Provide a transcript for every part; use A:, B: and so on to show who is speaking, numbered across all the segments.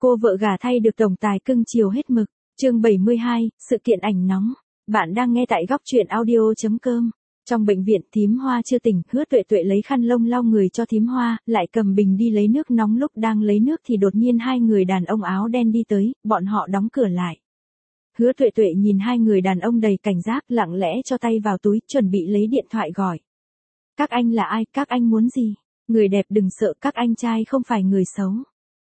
A: Cô vợ gả thay được tổng tài cưng chiều hết mực. Chương 72, sự kiện ảnh nóng. Bạn đang nghe tại góc truyện audio.com. Trong bệnh viện, thím Hoa chưa tỉnh, Hứa Tuệ Tuệ lấy khăn lông lau người cho thím Hoa, lại cầm bình đi lấy nước nóng. Lúc đang lấy nước thì đột nhiên hai người đàn ông áo đen đi tới, bọn họ đóng cửa lại. Hứa Tuệ Tuệ nhìn hai người đàn ông đầy cảnh giác, lặng lẽ cho tay vào túi, chuẩn bị lấy điện thoại gọi. Các anh là ai, các anh muốn gì? Người đẹp đừng sợ, các anh trai không phải người xấu.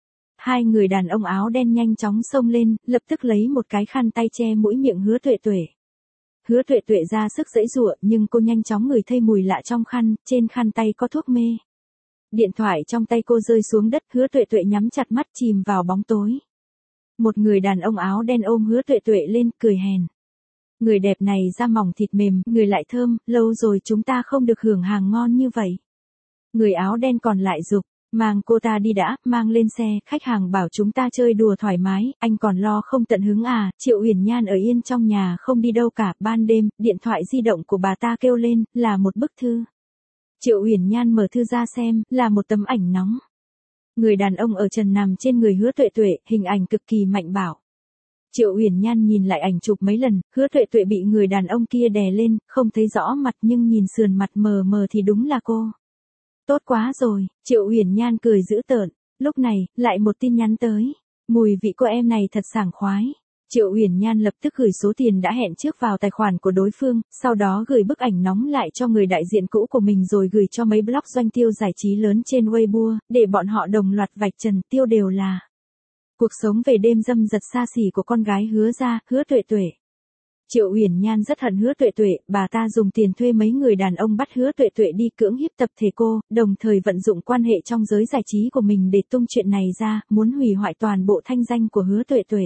A: Hai người đàn ông áo đen nhanh chóng xông lên, lập tức lấy một cái khăn tay che mũi miệng Hứa Tuệ Tuệ. Hứa Tuệ Tuệ ra sức giãy giụa, nhưng cô nhanh chóng ngửi thấy mùi lạ trong khăn, trên khăn tay có thuốc mê. Điện thoại trong tay cô rơi xuống đất, Hứa Tuệ Tuệ nhắm chặt mắt chìm vào bóng tối. Một người đàn ông áo đen ôm Hứa Tuệ Tuệ lên, cười hèn. Người đẹp này da mỏng thịt mềm, người lại thơm, lâu rồi chúng ta không được hưởng hàng ngon như vậy. Người áo đen còn lại giục, mang cô ta đi đã, mang lên xe, khách hàng bảo chúng ta chơi đùa thoải mái, anh còn lo không tận hứng à? Triệu Uyển Nhan ở yên trong nhà không đi đâu cả. Ban đêm, điện thoại di động của bà ta kêu lên, là một bức thư. Triệu Uyển Nhan mở thư ra xem, là một tấm ảnh nóng. Người đàn ông ở trần nằm trên người Hứa Tuệ Tuệ, hình ảnh cực kỳ mạnh bạo. Triệu Uyển Nhan nhìn lại ảnh chụp mấy lần, Hứa Tuệ Tuệ bị người đàn ông kia đè lên, không thấy rõ mặt nhưng nhìn sườn mặt mờ mờ thì đúng là cô. Tốt quá rồi, Triệu Uyển Nhan cười giễu tợn. Lúc này, lại một tin nhắn tới. Mùi vị cô em này thật sảng khoái. Triệu Uyển Nhan lập tức gửi số tiền đã hẹn trước vào tài khoản của đối phương, sau đó gửi bức ảnh nóng lại cho người đại diện cũ của mình rồi gửi cho mấy blog doanh tiêu giải trí lớn trên Weibo, để bọn họ đồng loạt vạch trần tiêu đều là cuộc sống về đêm dâm dật xa xỉ của con gái Hứa gia, Hứa Tuệ Tuệ. Triệu Uyển Nhan rất hận Hứa Tuệ Tuệ, bà ta dùng tiền thuê mấy người đàn ông bắt Hứa Tuệ Tuệ đi cưỡng hiếp tập thể cô, đồng thời vận dụng quan hệ trong giới giải trí của mình để tung chuyện này ra, muốn hủy hoại toàn bộ thanh danh của Hứa Tuệ Tuệ.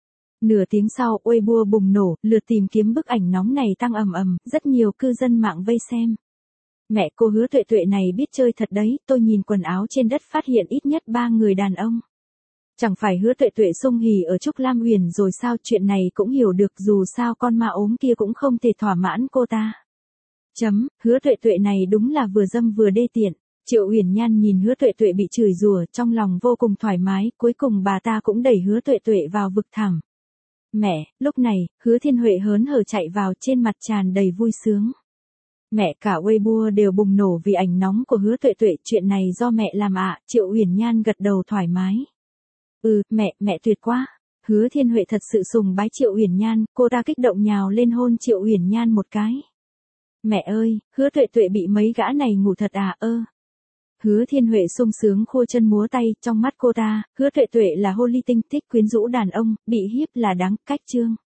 A: Nửa tiếng sau, Weibo bùng nổ, lượt tìm kiếm bức ảnh nóng này tăng ầm ầm, rất nhiều cư dân mạng vây xem. Mẹ cô Hứa Tuệ Tuệ này biết chơi thật đấy, tôi nhìn quần áo trên đất phát hiện ít nhất 3 người đàn ông. Chẳng phải Hứa Tuệ Tuệ xung hỉ ở Trúc Lam Huyền rồi sao? Chuyện này cũng hiểu được, dù sao con ma ốm kia cũng không thể thỏa mãn cô ta. Hứa Tuệ Tuệ này đúng là vừa dâm vừa đê tiện. Triệu Uyển Nhan nhìn Hứa Tuệ Tuệ bị chửi rủa, trong lòng vô cùng thoải mái, cuối cùng bà ta cũng đẩy Hứa Tuệ Tuệ vào vực thẳm. Mẹ, lúc này, Hứa Thiên Huệ hớn hở chạy vào, trên mặt tràn đầy vui sướng. Mẹ, cả Weibo đều bùng nổ vì ảnh nóng của Hứa Tuệ Tuệ, chuyện này do mẹ làm ạ. Triệu Uyển Nhan gật đầu thoải mái. Mẹ tuyệt quá. Hứa Thiên Huệ thật sự sùng bái Triệu Uyển Nhan, cô ta kích động nhào lên hôn Triệu Uyển Nhan một cái. Mẹ ơi, Hứa Tuệ Tuệ bị mấy gã này ngủ thật à? Hứa Thiên Huệ sung sướng khua chân múa tay, trong mắt cô ta, Hứa Tuệ Tuệ là hồ ly tinh, thích quyến rũ đàn ông, bị hiếp là đáng, cách chương.